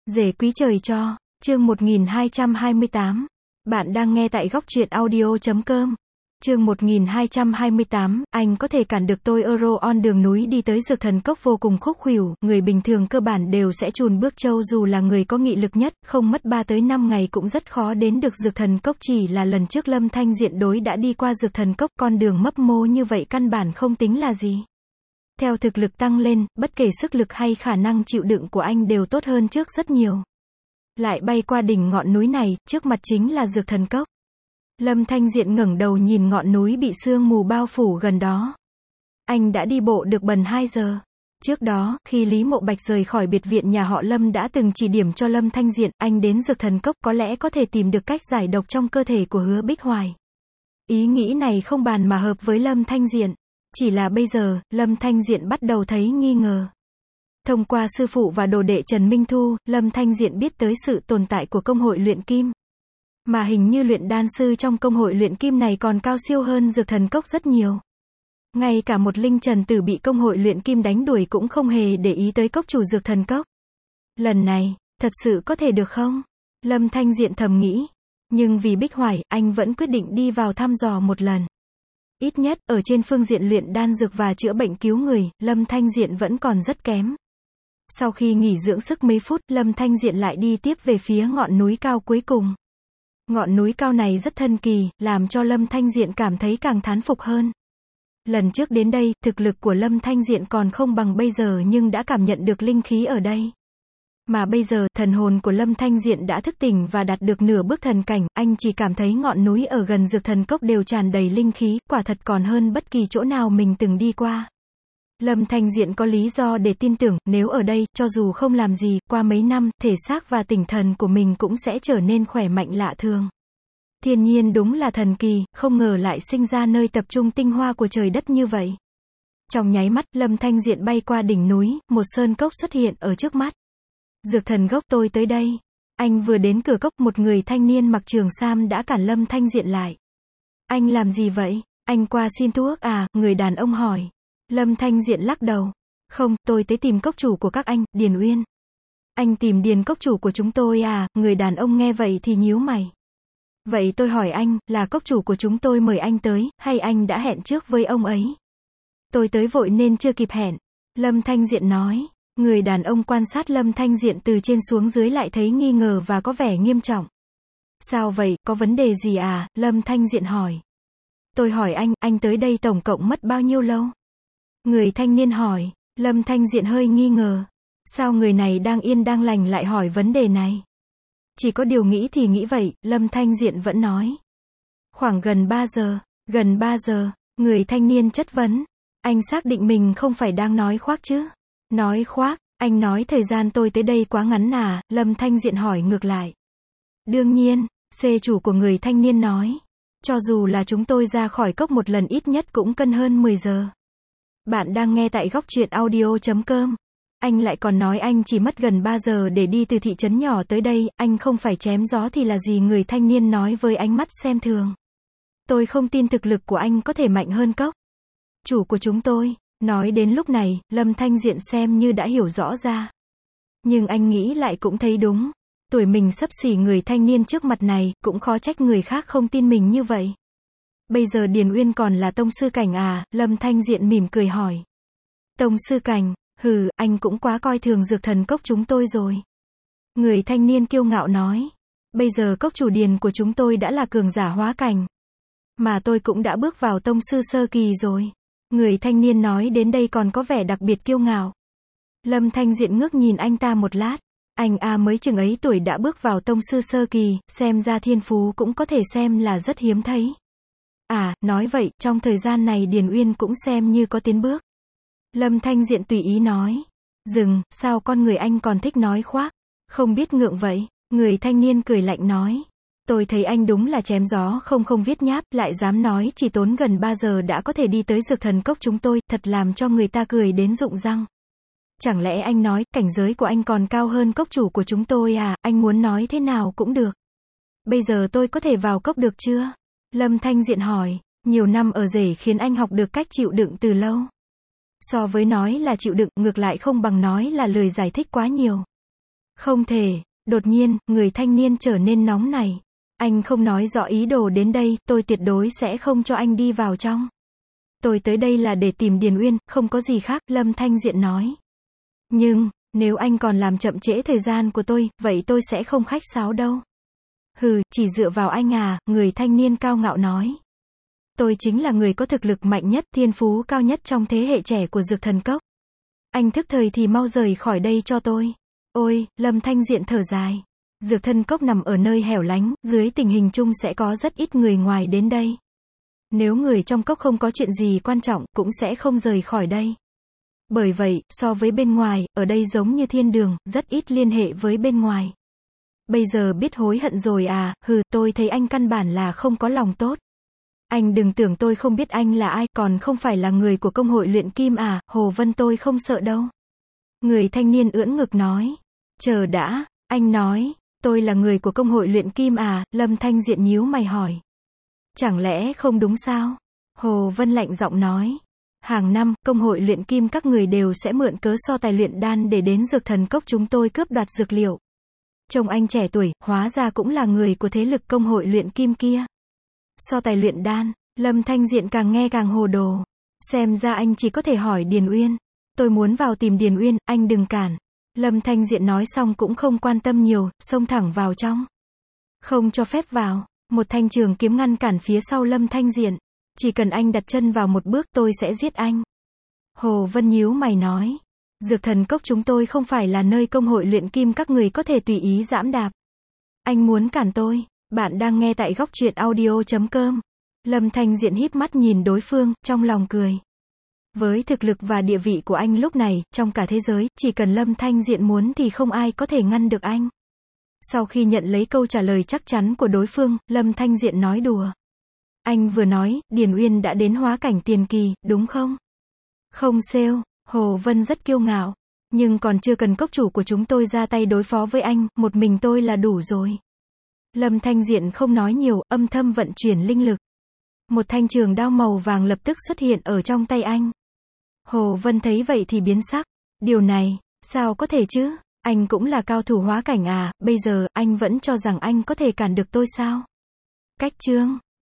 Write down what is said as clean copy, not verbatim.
Rể quý trời cho, chương 1228. Bạn đang nghe tại góc truyện audio.com. Chương 1228, anh có thể cản được tôi Euro on đường núi đi tới Dược Thần Cốc vô cùng khúc khuỷu, người bình thường cơ bản đều sẽ chùn bước châu dù là người có nghị lực nhất, không mất 3 tới 5 ngày cũng rất khó đến được Dược Thần Cốc, chỉ là lần trước Lâm Thanh Diện đối đã đi qua Dược Thần Cốc, con đường mấp mô như vậy căn bản không tính là gì. Theo thực lực tăng lên, bất kể sức lực hay khả năng chịu đựng của anh đều tốt hơn trước rất nhiều. Lại bay qua đỉnh ngọn núi này, trước mặt chính là Dược Thần Cốc. Lâm Thanh Diện ngẩng đầu nhìn ngọn núi bị sương mù bao phủ gần đó. Anh đã đi bộ được bần 2 giờ. Trước đó, khi Lý Mộ Bạch rời khỏi biệt viện nhà họ Lâm đã từng chỉ điểm cho Lâm Thanh Diện, anh đến Dược Thần Cốc có lẽ có thể tìm được cách giải độc trong cơ thể của Hứa Bích Hoài. Ý nghĩ này không bàn mà hợp với Lâm Thanh Diện. Chỉ là bây giờ, Lâm Thanh Diện bắt đầu thấy nghi ngờ. Thông qua sư phụ và đồ đệ Trần Minh Thu, Lâm Thanh Diện biết tới sự tồn tại của công hội luyện kim. Mà hình như luyện đan sư trong công hội luyện kim này còn cao siêu hơn Dược Thần Cốc rất nhiều. Ngay cả một linh trần tử bị công hội luyện kim đánh đuổi cũng không hề để ý tới cốc chủ Dược Thần Cốc. Lần này, thật sự có thể được không? Lâm Thanh Diện thầm nghĩ. Nhưng vì Bích Hoài, anh vẫn quyết định đi vào thăm dò một lần. Ít nhất, ở trên phương diện luyện đan dược và chữa bệnh cứu người, Lâm Thanh Diện vẫn còn rất kém. Sau khi nghỉ dưỡng sức mấy phút, Lâm Thanh Diện lại đi tiếp về phía ngọn núi cao cuối cùng. Ngọn núi cao này rất thần kỳ, làm cho Lâm Thanh Diện cảm thấy càng thán phục hơn. Lần trước đến đây, thực lực của Lâm Thanh Diện còn không bằng bây giờ nhưng đã cảm nhận được linh khí ở đây. Mà bây giờ, thần hồn của Lâm Thanh Diện đã thức tỉnh và đạt được nửa bước thần cảnh, anh chỉ cảm thấy ngọn núi ở gần Dược Thần Cốc đều tràn đầy linh khí, quả thật còn hơn bất kỳ chỗ nào mình từng đi qua. Lâm Thanh Diện có lý do để tin tưởng, nếu ở đây, cho dù không làm gì, qua mấy năm, thể xác và tinh thần của mình cũng sẽ trở nên khỏe mạnh lạ thường. Thiên nhiên đúng là thần kỳ, không ngờ lại sinh ra nơi tập trung tinh hoa của trời đất như vậy. Trong nháy mắt, Lâm Thanh Diện bay qua đỉnh núi, một sơn cốc xuất hiện ở trước mắt. Dược Thần Cốc, tôi tới đây. Anh vừa đến cửa cốc, một người thanh niên mặc trường sam đã cản Lâm Thanh Diện lại. Anh làm gì vậy? Anh qua xin thuốc à? Người đàn ông hỏi. Lâm Thanh Diện lắc đầu. Không, tôi tới tìm cốc chủ của các anh, Điền Uyên. Anh tìm Điền cốc chủ của chúng tôi à? Người đàn ông nghe vậy thì nhíu mày. Vậy tôi hỏi anh, là cốc chủ của chúng tôi mời anh tới, hay anh đã hẹn trước với ông ấy? Tôi tới vội nên chưa kịp hẹn. Lâm Thanh Diện nói. Người đàn ông quan sát Lâm Thanh Diện từ trên xuống dưới lại thấy nghi ngờ và có vẻ nghiêm trọng. Sao vậy, có vấn đề gì à? Lâm Thanh Diện hỏi. Tôi hỏi anh tới đây tổng cộng mất bao nhiêu lâu? Người thanh niên hỏi. Lâm Thanh Diện hơi nghi ngờ. Sao người này đang yên đang lành lại hỏi vấn đề này? Chỉ có điều nghĩ thì nghĩ vậy, Lâm Thanh Diện vẫn nói. Khoảng gần 3 giờ. Gần 3 giờ, người thanh niên chất vấn. Anh xác định mình không phải đang nói khoác chứ? Nói khoác, anh nói thời gian tôi tới đây quá ngắn à? Lâm Thanh Diện hỏi ngược lại. Đương nhiên, xê chủ của người thanh niên nói. Cho dù là chúng tôi ra khỏi cốc một lần ít nhất cũng cần hơn 10 giờ. Bạn đang nghe tại góc truyện audio.com. Anh lại còn nói anh chỉ mất gần 3 giờ để đi từ thị trấn nhỏ tới đây, anh không phải chém gió thì là gì? Người thanh niên nói với ánh mắt xem thường. Tôi không tin thực lực của anh có thể mạnh hơn cốc chủ của chúng tôi. Nói đến lúc này, Lâm Thanh Diện xem như đã hiểu rõ ra. Nhưng anh nghĩ lại cũng thấy đúng. Tuổi mình xấp xỉ người thanh niên trước mặt này, cũng khó trách người khác không tin mình như vậy. Bây giờ Điền Uyên còn là tông sư cảnh à? Lâm Thanh Diện mỉm cười hỏi. Tông sư cảnh, hừ, anh cũng quá coi thường Dược Thần Cốc chúng tôi rồi. Người thanh niên kiêu ngạo nói. Bây giờ cốc chủ Điền của chúng tôi đã là cường giả hóa cảnh. Mà tôi cũng đã bước vào tông sư sơ kỳ rồi. Người thanh niên nói đến đây còn có vẻ đặc biệt kiêu ngạo. Lâm Thanh Diện ngước nhìn anh ta một lát. Anh mới chừng ấy tuổi đã bước vào tông sư sơ kỳ, xem ra thiên phú cũng có thể xem là rất hiếm thấy. À, nói vậy, trong thời gian này Điền Uyên cũng xem như có tiến bước. Lâm Thanh Diện tùy ý nói. Dừng, sao con người anh còn thích nói khoác? Không biết ngượng vậy? Người thanh niên cười lạnh nói. Tôi thấy anh đúng là chém gió không viết nháp, lại dám nói chỉ tốn gần 3 giờ đã có thể đi tới Dược Thần Cốc chúng tôi, thật làm cho người ta cười đến rụng răng. Chẳng lẽ anh nói, cảnh giới của anh còn cao hơn cốc chủ của chúng tôi à? Anh muốn nói thế nào cũng được. Bây giờ tôi có thể vào cốc được chưa? Lâm Thanh Diện hỏi. Nhiều năm ở rể khiến anh học được cách chịu đựng từ lâu. So với nói là chịu đựng, ngược lại không bằng nói là lời giải thích quá nhiều. Không thể. Đột nhiên, người thanh niên trở nên nóng nảy. Anh không nói rõ ý đồ đến đây, tôi tuyệt đối sẽ không cho anh đi vào trong. Tôi tới đây là để tìm Điền Uyên, không có gì khác, Lâm Thanh Diện nói. Nhưng, nếu anh còn làm chậm trễ thời gian của tôi, vậy tôi sẽ không khách sáo đâu. Hừ, chỉ dựa vào anh à, người thanh niên cao ngạo nói. Tôi chính là người có thực lực mạnh nhất, thiên phú cao nhất trong thế hệ trẻ của Dược Thần Cốc. Anh thức thời thì mau rời khỏi đây cho tôi. Ôi, Lâm Thanh Diện thở dài. Dược Thần Cốc nằm ở nơi hẻo lánh, dưới tình hình chung sẽ có rất ít người ngoài đến đây. Nếu người trong cốc không có chuyện gì quan trọng, cũng sẽ không rời khỏi đây. Bởi vậy, so với bên ngoài, ở đây giống như thiên đường, rất ít liên hệ với bên ngoài. Bây giờ biết hối hận rồi à, hừ, tôi thấy anh căn bản là không có lòng tốt. Anh đừng tưởng tôi không biết anh là ai, còn không phải là người của công hội luyện kim à, Hồ Vân tôi không sợ đâu. Người thanh niên ưỡn ngực nói. Chờ đã, anh nói, tôi là người của công hội luyện kim à, Lâm Thanh Diện nhíu mày hỏi. Chẳng lẽ không đúng sao? Hồ Vân lạnh giọng nói. Hàng năm, công hội luyện kim các người đều sẽ mượn cớ so tài luyện đan để đến Dược Thần Cốc chúng tôi cướp đoạt dược liệu. Trông anh trẻ tuổi, hóa ra cũng là người của thế lực công hội luyện kim kia. So tài luyện đan, Lâm Thanh Diện càng nghe càng hồ đồ. Xem ra anh chỉ có thể hỏi Điền Uyên. Tôi muốn vào tìm Điền Uyên, anh đừng cản. Lâm Thanh Diện nói xong cũng không quan tâm nhiều, xông thẳng vào trong. Không cho phép vào. Một thanh trường kiếm ngăn cản phía sau Lâm Thanh Diện. Chỉ cần anh đặt chân vào một bước tôi sẽ giết anh. Hồ Vân nhíu mày nói. Dược Thần Cốc chúng tôi không phải là nơi công hội luyện kim các người có thể tùy ý giẫm đạp. Anh muốn cản tôi. Bạn đang nghe tại góc truyện audio.com. Lâm Thanh Diện híp mắt nhìn đối phương, trong lòng cười. Với thực lực và địa vị của anh lúc này, trong cả thế giới, chỉ cần Lâm Thanh Diện muốn thì không ai có thể ngăn được anh. Sau khi nhận lấy câu trả lời chắc chắn của đối phương, Lâm Thanh Diện nói đùa. Anh vừa nói, Điền Uyên đã đến hóa cảnh tiền kỳ, đúng không? Không sale, Hồ Vân rất kiêu ngạo. Nhưng còn chưa cần cốc chủ của chúng tôi ra tay đối phó với anh, một mình tôi là đủ rồi. Lâm Thanh Diện không nói nhiều, âm thầm vận chuyển linh lực. Một thanh trường đao màu vàng lập tức xuất hiện ở trong tay anh. Hồ Vân thấy vậy thì biến sắc. Điều này, sao có thể chứ? Anh cũng là cao thủ hóa cảnh à, bây giờ, anh vẫn cho rằng anh có thể cản được tôi sao? Cách chương